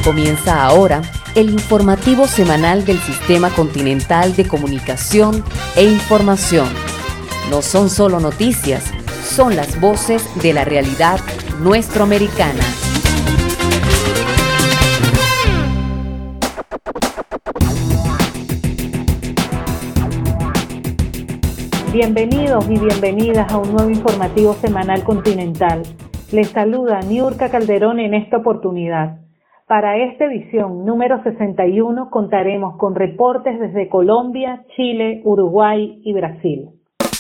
Comienza ahora el informativo semanal del Sistema Continental de Comunicación e Información. No son solo noticias, son las voces de la realidad nuestroamericana. Bienvenidos y bienvenidas a un nuevo informativo semanal continental. Les saluda Niurka Calderón en esta oportunidad. Para esta edición número 61 contaremos con reportes desde Colombia, Chile, Uruguay y Brasil.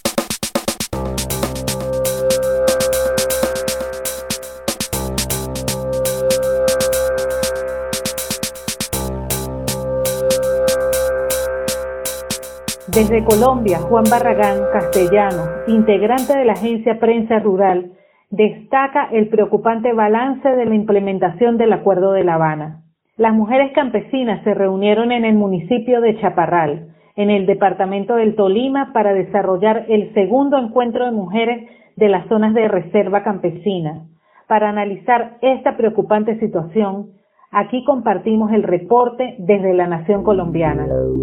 Desde Colombia, Juan Barragán Castellanos, integrante de la agencia Prensa Rural, destaca el preocupante balance de la implementación del Acuerdo de La Habana. Las mujeres campesinas se reunieron en el municipio de Chaparral, en el departamento del Tolima, para desarrollar el segundo encuentro de mujeres de las zonas de reserva campesina. Para analizar esta preocupante situación, aquí compartimos el reporte desde la nación colombiana.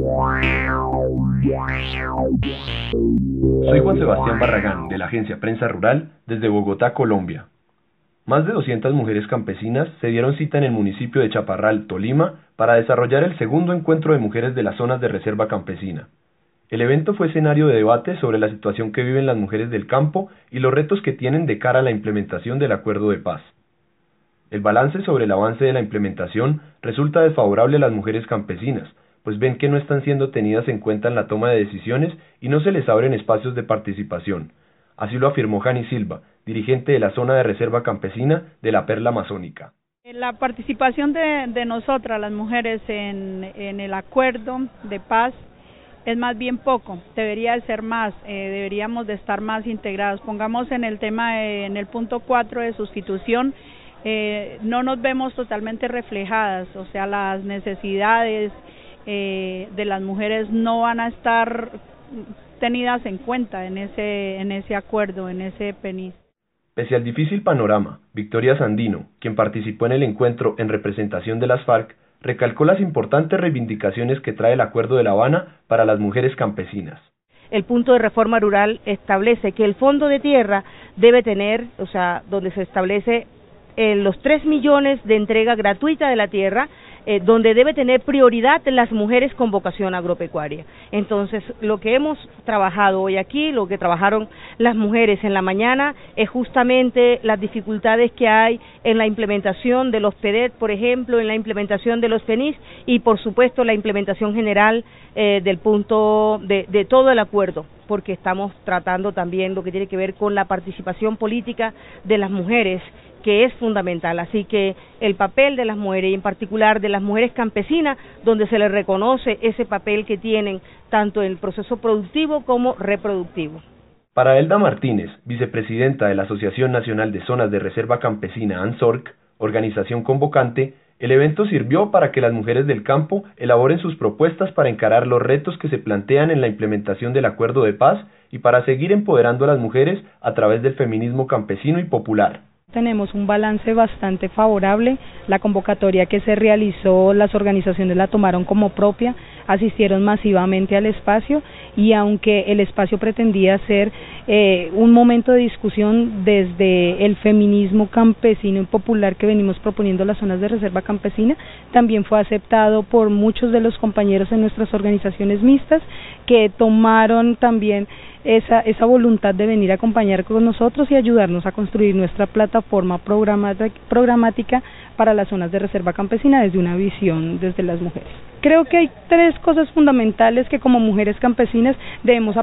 Soy Juan Sebastián Barragán, de la agencia Prensa Rural, desde Bogotá, Colombia. Más de 200 mujeres campesinas se dieron cita en el municipio de Chaparral, Tolima, para desarrollar el segundo encuentro de mujeres de las zonas de reserva campesina. El evento fue escenario de debate sobre la situación que viven las mujeres del campo y los retos que tienen de cara a la implementación del acuerdo de paz. El balance sobre el avance de la implementación resulta desfavorable a las mujeres campesinas, pues ven que no están siendo tenidas en cuenta en la toma de decisiones y no se les abren espacios de participación. Así lo afirmó Jani Silva, dirigente de la zona de reserva campesina de la Perla Amazónica. La participación de nosotras, las mujeres, en el acuerdo de paz es más bien poco, debería de ser más, deberíamos de estar más integrados. Pongamos en el tema, en el punto 4 de sustitución, no nos vemos totalmente reflejadas, o sea, las necesidades de las mujeres no van a estar tenidas en cuenta en ese acuerdo, en ese PENIS. Pese al difícil panorama, Victoria Sandino, quien participó en el encuentro en representación de las FARC, recalcó las importantes reivindicaciones que trae el Acuerdo de La Habana para las mujeres campesinas. El punto de reforma rural establece que el fondo de tierra debe tener, o sea, donde se establece los 3 millones de entrega gratuita de la tierra, donde debe tener prioridad las mujeres con vocación agropecuaria. Entonces, lo que hemos trabajado hoy aquí, lo que trabajaron las mujeres en la mañana, es justamente las dificultades que hay en la implementación de los PEDET, por ejemplo, en la implementación de los PENIS y, por supuesto, la implementación general del punto de todo el acuerdo, porque estamos tratando también lo que tiene que ver con la participación política de las mujeres, que es fundamental. Así que el papel de las mujeres, y en particular de las mujeres campesinas, donde se les reconoce ese papel que tienen tanto en el proceso productivo como reproductivo. Para Elda Martínez, vicepresidenta de la Asociación Nacional de Zonas de Reserva Campesina ANSORC, organización convocante, el evento sirvió para que las mujeres del campo elaboren sus propuestas para encarar los retos que se plantean en la implementación del Acuerdo de Paz y para seguir empoderando a las mujeres a través del feminismo campesino y popular. Tenemos un balance bastante favorable. La convocatoria que se realizó, las organizaciones la tomaron como propia, asistieron masivamente al espacio, y aunque el espacio pretendía ser un momento de discusión desde el feminismo campesino y popular que venimos proponiendo las zonas de reserva campesina, también fue aceptado por muchos de los compañeros en nuestras organizaciones mixtas, que tomaron también esa voluntad de venir a acompañar con nosotros y ayudarnos a construir nuestra plataforma programática para las zonas de reserva campesina desde una visión desde las mujeres. Creo que hay 3 cosas fundamentales que como mujeres campesinas debemos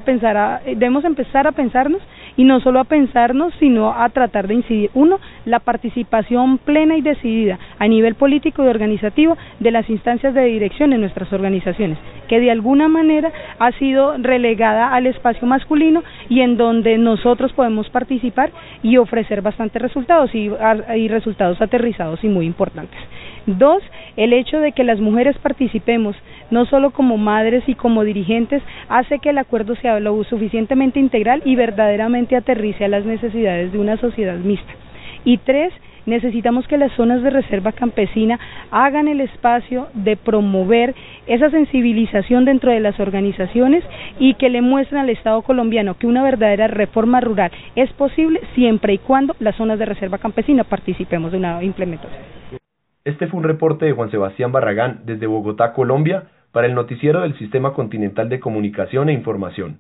empezar a pensarnos, y no solo a pensarnos, sino a tratar de incidir. 1, la participación plena y decidida a nivel político y organizativo de las instancias de dirección en nuestras organizaciones, que de alguna manera ha sido relegada al espacio masculino y en donde nosotros podemos participar y ofrecer bastantes resultados y resultados aterrizados y muy importantes. 2, el hecho de que las mujeres participemos no solo como madres y como dirigentes hace que el acuerdo sea lo suficientemente integral y verdaderamente aterrice a las necesidades de una sociedad mixta. Y 3, Necesitamos que las zonas de reserva campesina hagan el espacio de promover esa sensibilización dentro de las organizaciones y que le muestren al Estado colombiano que una verdadera reforma rural es posible siempre y cuando las zonas de reserva campesina participemos de una implementación. Este fue un reporte de Juan Sebastián Barragán desde Bogotá, Colombia, para el noticiero del Sistema Continental de Comunicación e Información.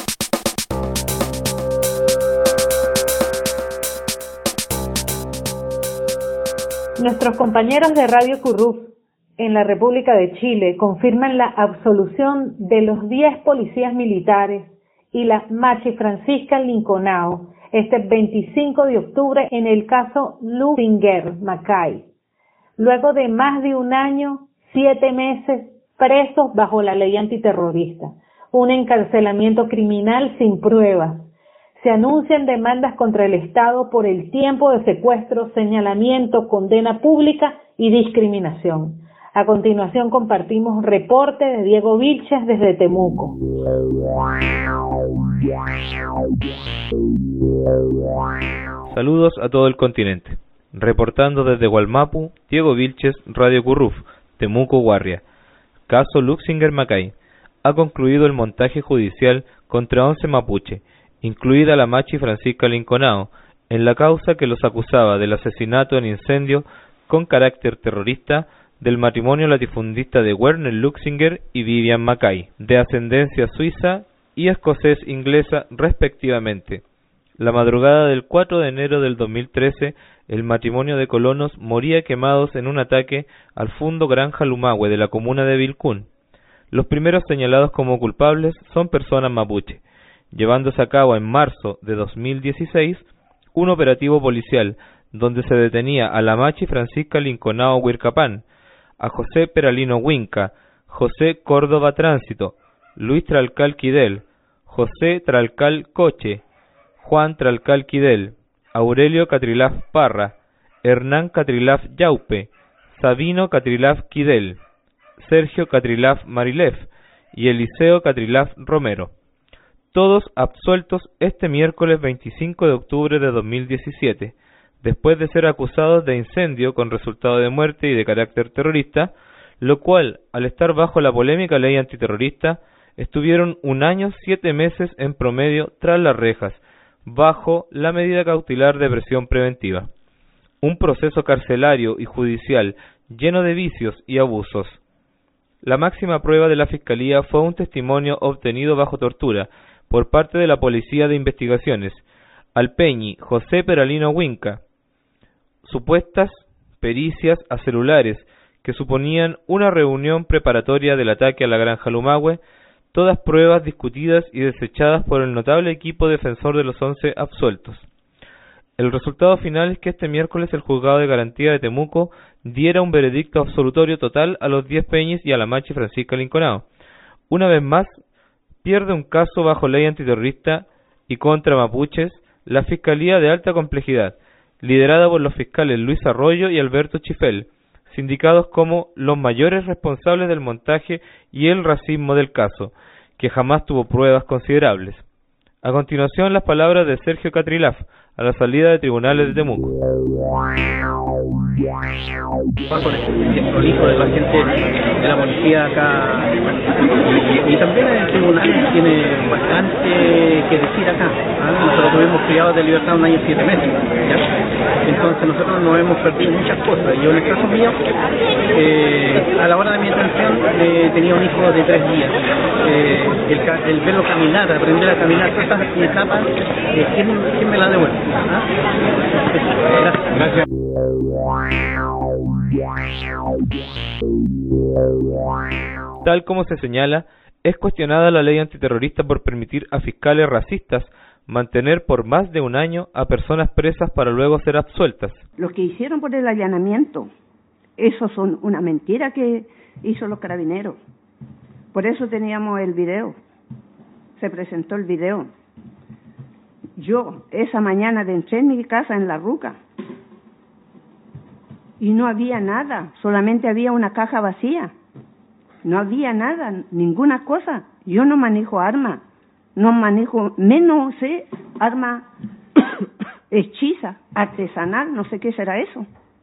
Nuestros compañeros de Radio Curruf en la República de Chile confirman la absolución de los 10 policías militares y la Machi Francisca Linconao este 25 de octubre en el caso Luxinger Macay, luego de más de un año, 7 meses presos bajo la ley antiterrorista, un encarcelamiento criminal sin pruebas. Se anuncian demandas contra el Estado por el tiempo de secuestro, señalamiento, condena pública y discriminación. A continuación compartimos un reporte de Diego Vilches desde Temuco. Saludos a todo el continente. Reportando desde Gualmapu, Diego Vilches, Radio Curruf, Temuco, Guarria. Caso Luxinger Macay. Ha concluido el montaje judicial contra 11 mapuche, incluida la Machi Francisca Linconao, en la causa que los acusaba del asesinato en incendio con carácter terrorista del matrimonio latifundista de Werner Luxinger y Vivian Macay, de ascendencia suiza y escocés-inglesa respectivamente. La madrugada del 4 de enero del 2013, el matrimonio de colonos moría quemados en un ataque al Fundo Granja Lumahue de la comuna de Vilcún. Los primeros señalados como culpables son personas mapuche, llevándose a cabo en marzo de 2016 un operativo policial donde se detenía a la Machi Francisca Linconao Huircapán, a José Peralino Huinca, José Córdoba Tránsito, Luis Tralcal Quidel, José Tralcal Coche, Juan Tralcal Quidel, Aurelio Catrilaf Parra, Hernán Catrilaf Yaupe, Sabino Catrilaf Quidel, Sergio Catrilaf Marilef y Eliseo Catrilaf Romero. Todos absueltos este miércoles 25 de octubre de 2017, después de ser acusados de incendio con resultado de muerte y de carácter terrorista, lo cual, al estar bajo la polémica ley antiterrorista, estuvieron 1 año 7 meses en promedio tras las rejas, bajo la medida cautelar de prisión preventiva. Un proceso carcelario y judicial lleno de vicios y abusos. La máxima prueba de la Fiscalía fue un testimonio obtenido bajo tortura por parte de la Policía de Investigaciones, al Peñi José Peralino Huinca, supuestas pericias a celulares que suponían una reunión preparatoria del ataque a la Granja Lumahue, todas pruebas discutidas y desechadas por el notable equipo defensor de los 11 absueltos. El resultado final es que este miércoles el Juzgado de Garantía de Temuco diera un veredicto absolutorio total a los 10 Peñis y a la Machi Francisca Linconao. Una vez más, pierde un caso bajo ley antiterrorista y contra mapuches la Fiscalía de Alta Complejidad, liderada por los fiscales Luis Arroyo y Alberto Chifel, sindicados como los mayores responsables del montaje y el racismo del caso, que jamás tuvo pruebas considerables. A continuación, las palabras de Sergio Catrilaf, a la salida de tribunales de Temuco. Con el prolijo de la gente de la policía acá y también el tribunal tiene bastante que decir acá. Nosotros tuvimos privados de libertad 1 año y 7 meses, ¿ya? Entonces nosotros nos hemos perdido muchas cosas. Yo en el caso mío, a la hora de mi detención tenía un hijo de 3 días. El verlo caminar, aprender a caminar, todas estas etapas, ¿quién me la devuelve? Gracias. Tal como se señala, es cuestionada la ley antiterrorista por permitir a fiscales racistas mantener por más de 1 año a personas presas para luego ser absueltas. Lo que hicieron por el allanamiento, eso son una mentira que hizo los carabineros. Por eso teníamos el video, se presentó el video. Yo esa mañana entré en mi casa en La Ruca y no había nada, solamente había una caja vacía. No había nada, ninguna cosa. Yo no manejo armas, no manejo, menos sé arma hechiza, artesanal, no sé qué será eso.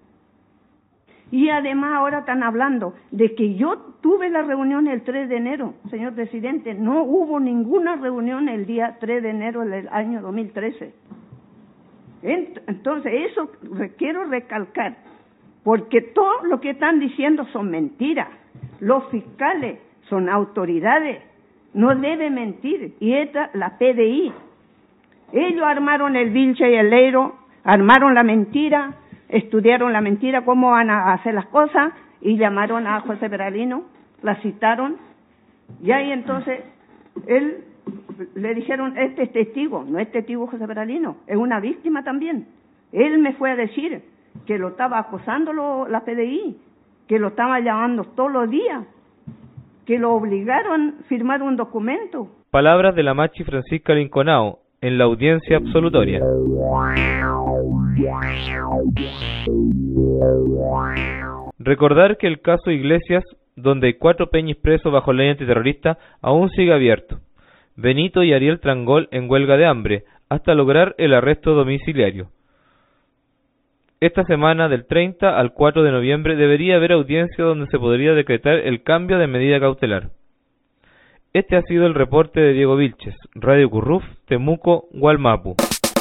Y además ahora están hablando de que yo tuve la reunión el 3 de enero, señor presidente. No hubo ninguna reunión el día 3 de enero del año 2013. Entonces, eso quiero recalcar, porque todo lo que están diciendo son mentiras. Los fiscales son autoridades, no deben mentir. Y esta, la PDI, ellos armaron el Vilche y el Leiro, armaron la mentira, estudiaron la mentira, cómo van a hacer las cosas, y llamaron a José Peralino, la citaron, y ahí entonces él le dijeron, este es testigo, no es testigo José Peralino, es una víctima también. Él me fue a decir que lo estaba acosando la PDI, que lo estaba llamando todos los días, que lo obligaron a firmar un documento. Palabras de la Machi Francisca Linconao en la audiencia absolutoria. Recordar que el caso Iglesias, donde hay 4 peñis presos bajo ley antiterrorista, aún sigue abierto. Benito y Ariel Trangol en huelga de hambre, hasta lograr el arresto domiciliario. Esta semana, del 30 al 4 de noviembre, debería haber audiencia donde se podría decretar el cambio de medida cautelar. Este ha sido el reporte de Diego Vilches, Radio Curruf, Temuco, Wallmapu.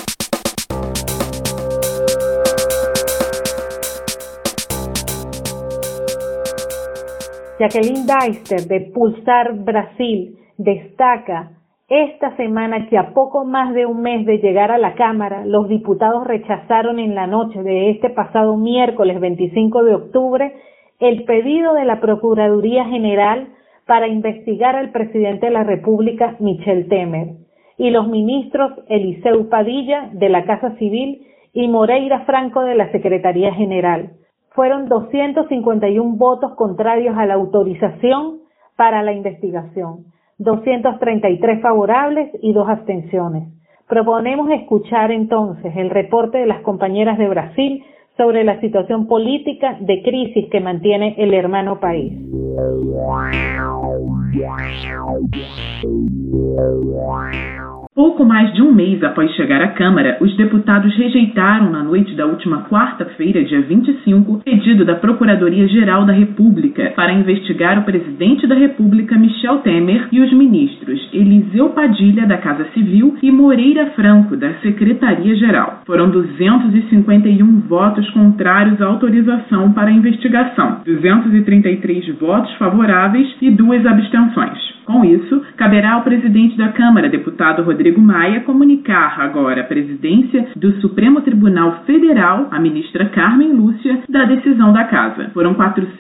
Jacqueline Deister, de Pulsar Brasil, destaca esta semana que a poco más de un mes de llegar a la Cámara, los diputados rechazaron en la noche de este pasado miércoles 25 de octubre el pedido de la Procuraduría General para investigar al presidente de la República, Michel Temer, y los ministros Eliseu Padilla, de la Casa Civil, y Moreira Franco, de la Secretaría General. Fueron 251 votos contrarios a la autorización para la investigación, 233 favorables y 2 abstenciones. Proponemos escuchar entonces el reporte de las compañeras de Brasil sobre la situación política de crisis que mantiene el hermano país. Pouco mais de um mês após chegar à Câmara, os deputados rejeitaram na noite da última quarta-feira, dia 25, o pedido da Procuradoria-Geral da República para investigar o presidente da República, Michel Temer, e os ministros Eliseu Padilha, da Casa Civil, e Moreira Franco, da Secretaria-Geral. Foram 251 votos contrários à autorização para a investigação, 233 votos favoráveis e 2 abstenções. Com isso, caberá ao presidente da Câmara, deputado Rodrigo Maia, comunicar agora à presidência do Supremo Tribunal Federal, a ministra Carmen Lúcia, da decisão da Casa. Foram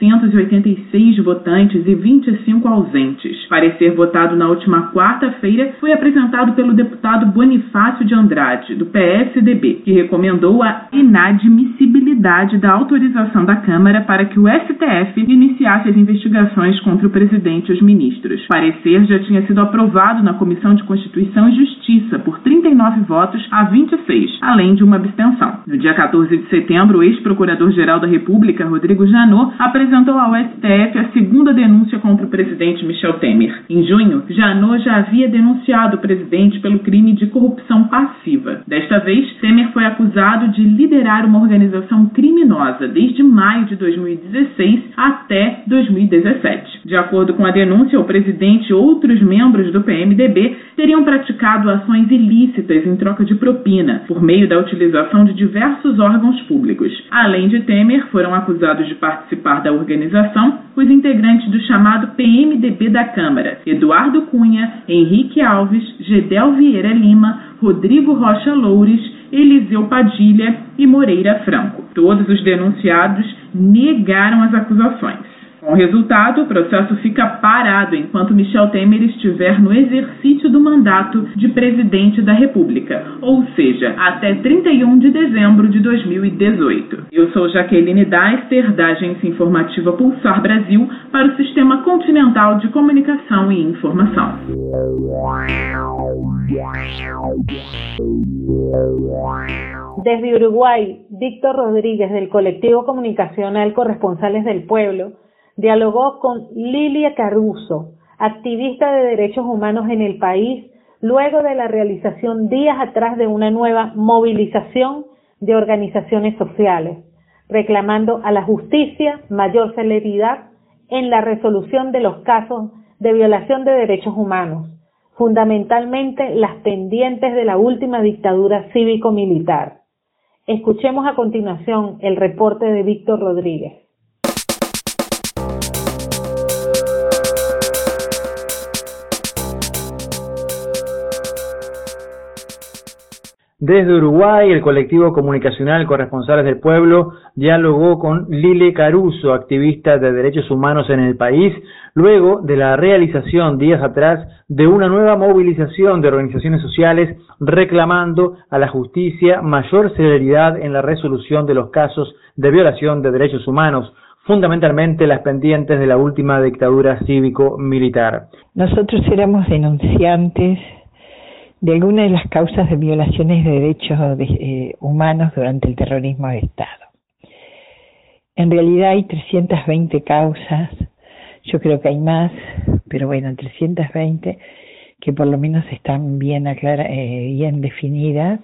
486 votantes e 25 ausentes. Parecer votado na última quarta-feira foi apresentado pelo deputado Bonifácio de Andrade, do PSDB, que recomendou a inadmissibilidade da autorização da Câmara para que o STF iniciasse as investigações contra o presidente e os ministros. Parecer já tinha sido aprovado na Comissão de Constituição e Justiça por 39 votos a 26, além de uma abstenção. No dia 14 de setembro, o ex-procurador-geral da República, Rodrigo Janot, apresentou ao STF a segunda denúncia contra o presidente Michel Temer. Em junho, Janot já havia denunciado o presidente pelo crime de corrupção passiva. Desta vez, Temer foi acusado de liderar uma organização criminosa desde maio de 2016 até 2017. De acordo com a denúncia, o presidente e outros membros do PMDB teriam praticado ações ilícitas em troca de propina, por meio da utilização de diversos órgãos públicos. Além de Temer, foram acusados de participar da organização os integrantes do chamado PMDB da Câmara, Eduardo Cunha, Henrique Alves, Gedel Vieira Lima, Rodrigo Rocha Loures, Eliseu Padilha e Moreira Franco. Todos os denunciados negaram as acusações. Com o resultado, o processo fica parado enquanto Michel Temer estiver no exercício do mandato de presidente da República, ou seja, até 31 de dezembro de 2018. Eu sou Jaqueline Deister, da Agência Informativa Pulsar Brasil, para o Sistema Continental de Comunicação e Informação. Desde Uruguay, Víctor Rodríguez, del colectivo comunicacional Corresponsales del Pueblo, dialogó con Lilia Caruso, activista de derechos humanos en el país, luego de la realización días atrás de una nueva movilización de organizaciones sociales, reclamando a la justicia mayor celeridad en la resolución de los casos de violación de derechos humanos, fundamentalmente las pendientes de la última dictadura cívico-militar. Escuchemos a continuación el reporte de Víctor Rodríguez. Desde Uruguay, el colectivo comunicacional Corresponsales del Pueblo dialogó con Lile Caruso, activista de derechos humanos en el país, luego de la realización días atrás de una nueva movilización de organizaciones sociales reclamando a la justicia mayor celeridad en la resolución de los casos de violación de derechos humanos, fundamentalmente las pendientes de la última dictadura cívico-militar. Nosotros éramos denunciantes de algunas de las causas de violaciones de derechos humanos durante el terrorismo de Estado. En realidad hay 320 causas, yo creo que hay más, pero bueno, 320 que por lo menos están bien bien definidas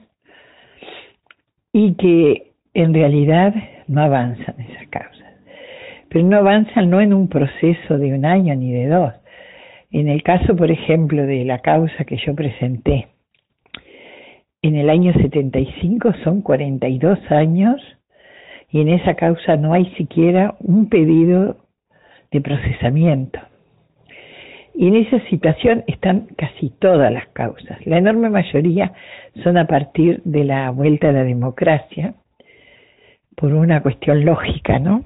y que en realidad no avanzan esas causas. Pero no avanzan no en un proceso de un año ni de dos. En el caso, por ejemplo, de la causa que yo presenté en el año 75, son 42 años, y en esa causa no hay siquiera un pedido de procesamiento. Y en esa situación están casi todas las causas. La enorme mayoría son a partir de la vuelta a la democracia, por una cuestión lógica, ¿no?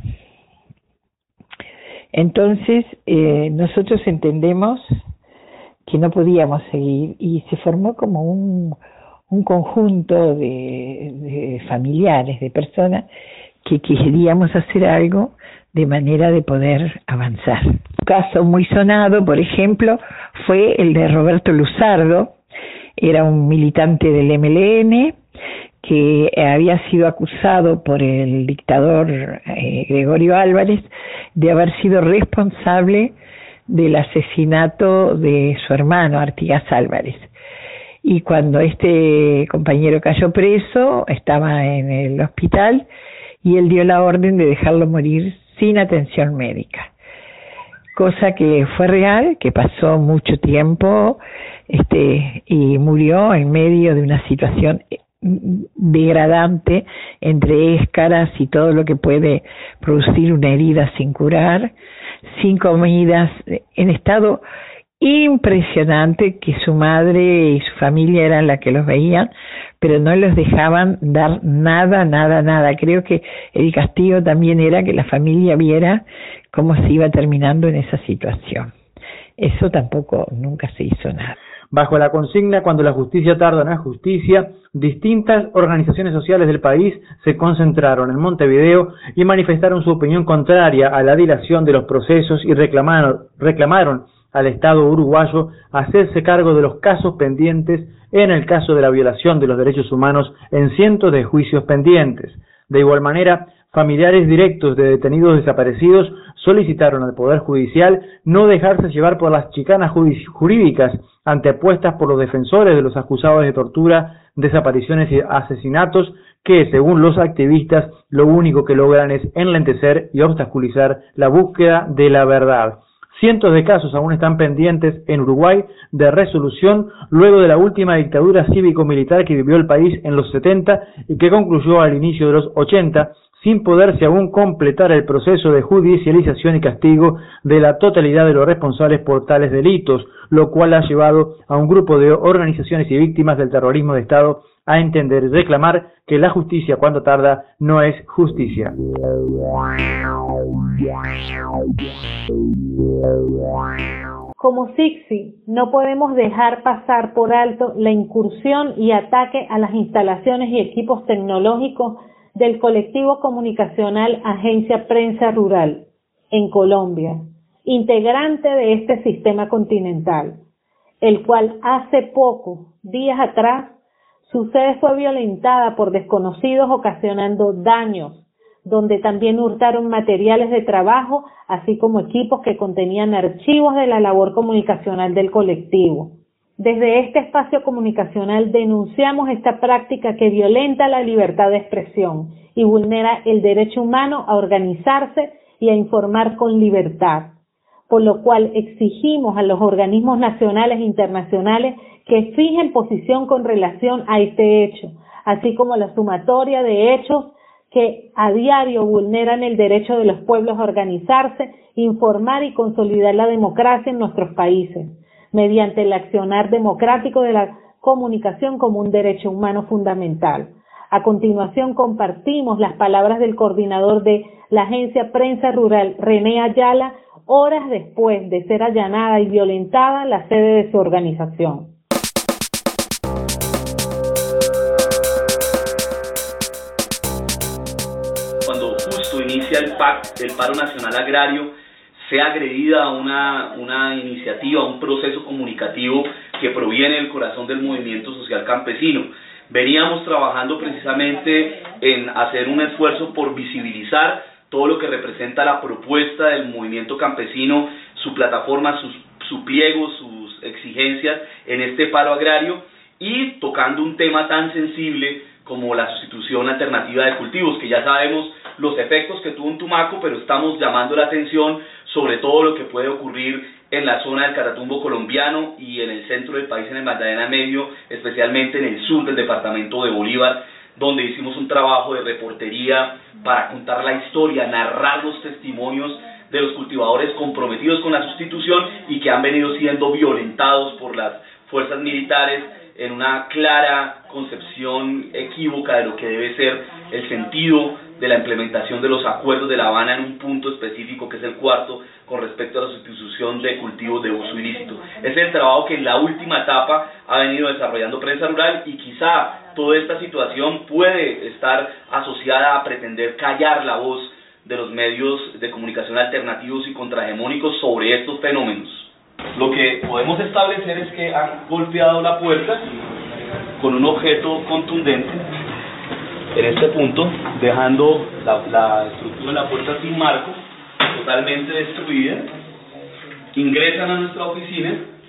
Entonces, nosotros entendemos que no podíamos seguir y se formó como un conjunto de familiares, de personas que queríamos hacer algo de manera de poder avanzar. Un caso muy sonado, por ejemplo, fue el de Roberto Luzardo. Era un militante del MLN que había sido acusado por el dictador Gregorio Álvarez de haber sido responsable del asesinato de su hermano Artigas Álvarez. Y cuando este compañero cayó preso, estaba en el hospital y él dio la orden de dejarlo morir sin atención médica. Cosa que fue real, que pasó mucho tiempo y murió en medio de una situación degradante entre escaras y todo lo que puede producir una herida sin curar, sin comidas, en estado impresionante, que su madre y su familia eran las que los veían, pero no los dejaban dar nada. Creo que el castigo también era que la familia viera cómo se iba terminando en esa situación. Eso tampoco nunca se hizo nada. Bajo la consigna "Cuando la justicia tarda no es justicia", distintas organizaciones sociales del país se concentraron en Montevideo y manifestaron su opinión contraria a la dilación de los procesos y reclamaron al Estado uruguayo hacerse cargo de los casos pendientes en el caso de la violación de los derechos humanos en cientos de juicios pendientes. De igual manera, familiares directos de detenidos desaparecidos solicitaron al Poder Judicial no dejarse llevar por las chicanas jurídicas antepuestas por los defensores de los acusados de tortura, desapariciones y asesinatos que, según los activistas, lo único que logran es enlentecer y obstaculizar la búsqueda de la verdad. Cientos de casos aún están pendientes en Uruguay de resolución luego de la última dictadura cívico-militar que vivió el país en los 70 y que concluyó al inicio de los 80, sin poderse aún completar el proceso de judicialización y castigo de la totalidad de los responsables por tales delitos, lo cual ha llevado a un grupo de organizaciones y víctimas del terrorismo de Estado a entender y reclamar que la justicia, cuando tarda, no es justicia. Como SICSI, no podemos dejar pasar por alto la incursión y ataque a las instalaciones y equipos tecnológicos del colectivo comunicacional Agencia Prensa Rural, en Colombia, integrante de este sistema continental, el cual hace poco, días atrás, su sede fue violentada por desconocidos ocasionando daños, donde también hurtaron materiales de trabajo, así como equipos que contenían archivos de la labor comunicacional del colectivo. Desde este espacio comunicacional denunciamos esta práctica que violenta la libertad de expresión y vulnera el derecho humano a organizarse y a informar con libertad, por lo cual exigimos a los organismos nacionales e internacionales que fijen posición con relación a este hecho, así como la sumatoria de hechos que a diario vulneran el derecho de los pueblos a organizarse, informar y consolidar la democracia en nuestros países, mediante el accionar democrático de la comunicación como un derecho humano fundamental. A continuación compartimos las palabras del coordinador de la Agencia Prensa Rural, René Ayala, horas después de ser allanada y violentada la sede de su organización. Cuando justo inicia el paro nacional agrario, sea agredida una iniciativa, un proceso comunicativo que proviene del corazón del movimiento social campesino. Veníamos trabajando precisamente en hacer un esfuerzo por visibilizar todo lo que representa la propuesta del movimiento campesino, su plataforma, su pliego, sus exigencias en este paro agrario, y tocando un tema tan sensible como la sustitución alternativa de cultivos, que ya sabemos los efectos que tuvo en Tumaco, pero estamos llamando la atención sobre todo lo que puede ocurrir en la zona del Catatumbo colombiano y en el centro del país, en el Magdalena Medio, especialmente en el sur del departamento de Bolívar, donde hicimos un trabajo de reportería para contar la historia, narrar los testimonios de los cultivadores comprometidos con la sustitución y que han venido siendo violentados por las fuerzas militares en una clara concepción equívoca de lo que debe ser el sentido de la implementación de los acuerdos de La Habana en un punto específico, que es el cuarto, con respecto a la sustitución de cultivos de uso ilícito. Es el trabajo que en la última etapa ha venido desarrollando Prensa Rural, y quizá toda esta situación puede estar asociada a pretender callar la voz de los medios de comunicación alternativos y contrahegemónicos sobre estos fenómenos. Lo que podemos establecer es que han golpeado la puerta con un objeto contundente en este punto, dejando la estructura de la puerta sin marco, totalmente destruida. Ingresan a nuestra oficina.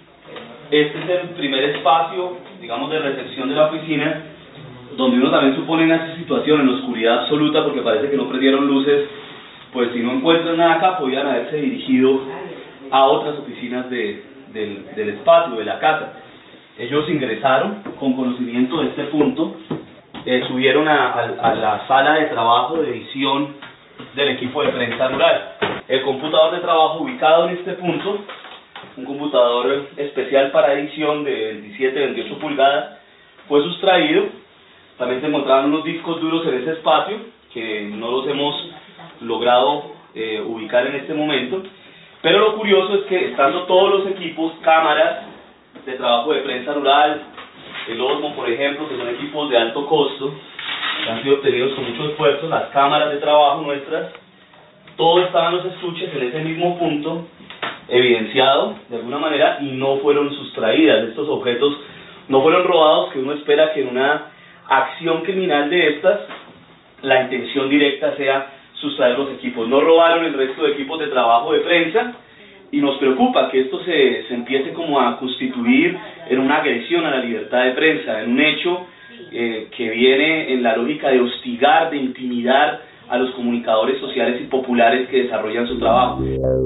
Este es el primer espacio, digamos, de recepción de la oficina, donde uno también supone en esa situación, en oscuridad absoluta, porque parece que no prendieron luces. Pues si no encuentran nada acá, podían haberse dirigido a otras oficinas del espacio, de la casa. Ellos ingresaron con conocimiento de este punto, subieron a la sala de trabajo de edición del equipo de Prensa Rural. El computador de trabajo ubicado en este punto, un computador especial para edición de 17-28 pulgadas, fue sustraído. También se encontraban unos discos duros en ese espacio, que no los hemos logrado ubicar en este momento. Pero lo curioso es que, estando todos los equipos, cámaras de trabajo de Prensa Rural, el Osmo, por ejemplo, que son equipos de alto costo, que han sido obtenidos con mucho esfuerzo, las cámaras de trabajo nuestras, todos estaban los estuches en ese mismo punto, evidenciado de alguna manera, y no fueron sustraídas. Estos objetos no fueron robados, que uno espera que en una acción criminal de estas, la intención directa sea sustraer los equipos. No robaron el resto de equipos de trabajo de prensa, y nos preocupa que esto se empiece como a constituir en una agresión a la libertad de prensa, en un hecho que viene en la lógica de hostigar, de intimidar a los comunicadores sociales y populares que desarrollan su trabajo.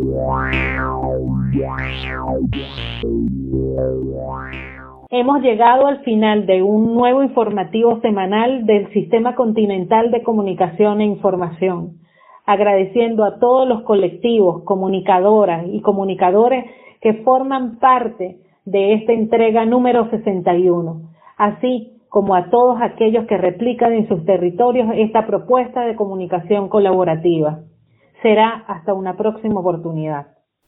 Hemos llegado al final de un nuevo informativo semanal del Sistema Continental de Comunicación e Información, agradeciendo a todos los colectivos, comunicadoras y comunicadores que forman parte de esta entrega número 61, así como a todos aquellos que replican en sus territorios esta propuesta de comunicación colaborativa. Será hasta una próxima oportunidad.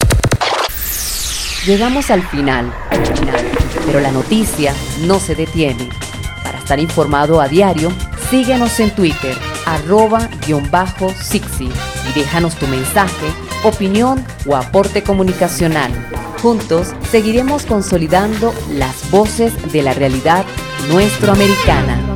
Llegamos al final, pero la noticia no se detiene. Para estar informado a diario, síguenos en Twitter, @_Sixi, y déjanos tu mensaje, opinión o aporte comunicacional. Juntos seguiremos consolidando las voces de la realidad nuestroamericana.